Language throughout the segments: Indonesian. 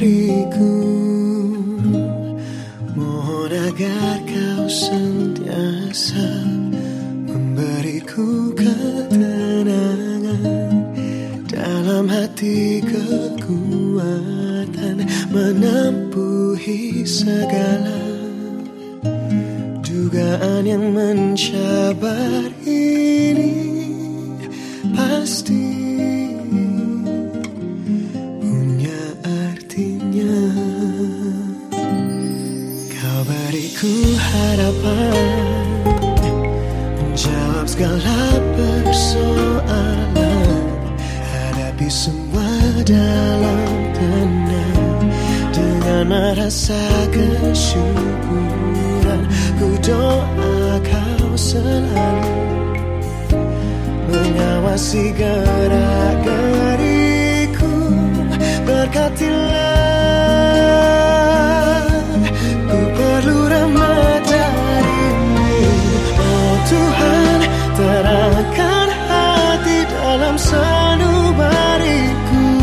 diriku. Mohon agar kau sentiasa memberiku ketenangan, dalam hati kekuatan menempuhi segala dugaan yang mencabar ini. Pasti punya artinya. Kau beriku harapan, menjawab segala persoalan, hadapi semua dalam tenang, dengan merasa kesyukuran. Ku doa kau selalu mengawasi gerak-geriku. Berkatilah, ku perlu rahmat darimu. Oh Tuhan, terangkan hati dalam sanubariku,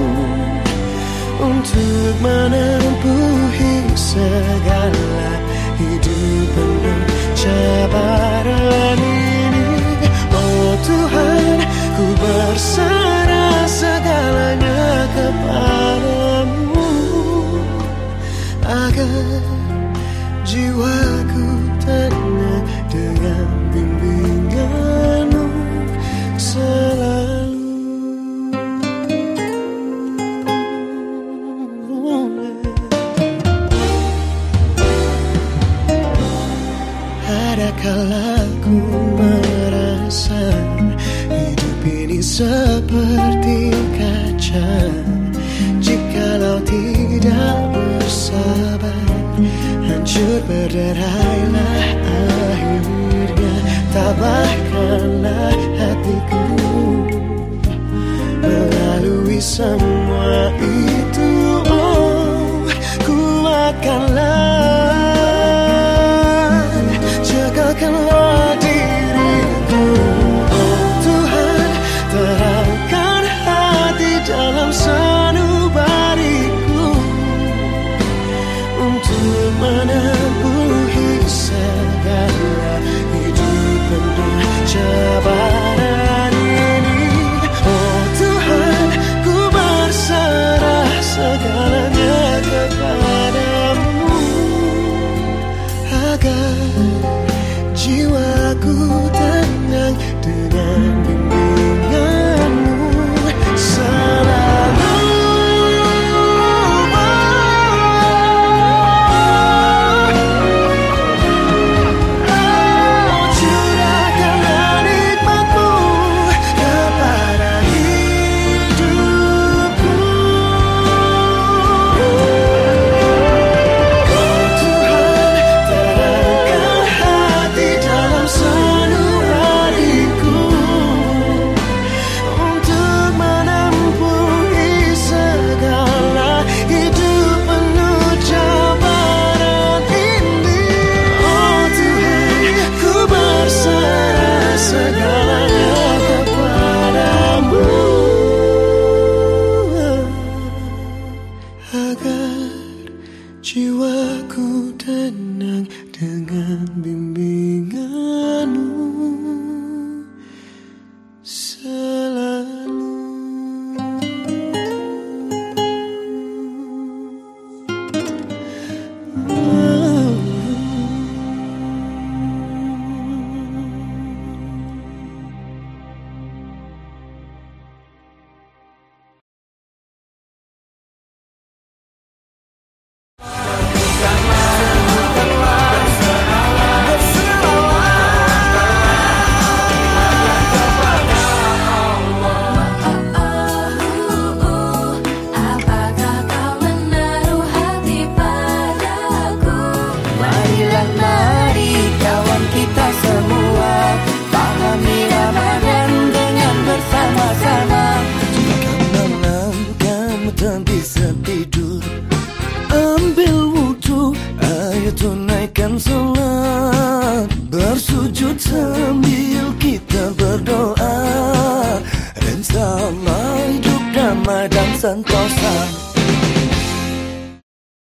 untuk menempuhi segala hidup penuh cabaran ini. Oh Tuhan, ku berserah segalanya kepadamu, agar jiwaku tenang dengan bimbinganmu selalu. Ada kala ku merasa hidup ini seperti kaca, jikalau tidak bersabar, hancur berderailah akhirnya. Tabahkanlah hatiku melalui semua itu. Oh, kuatkanlah, jagakanlah diriku. Oh Tuhan, terangkan hati dalam sanubariku, untuk menempuhi segala hidup penuh cabaran ini. Oh Tuhan, ku berserah segalanya kepadamu, agar jiwaku tenang dengan bimbinganmu selalu. Curahkanlah nikmat-Mu kepada hidupku. Oh Tuhan, terangkan hati dalam sanubariku, untuk menempuhi segala hidup penuh cabaran ini. Oh Tuhan, ku berserah segalanya kepadamu, agar jiwaku tenang dengan bimbinganmu selalu. Bisa tidur, ambil wudhu, ayo tunaikan sholat, bersujud sambil kita berdoa, insya Allah hidup damai dan sentosa.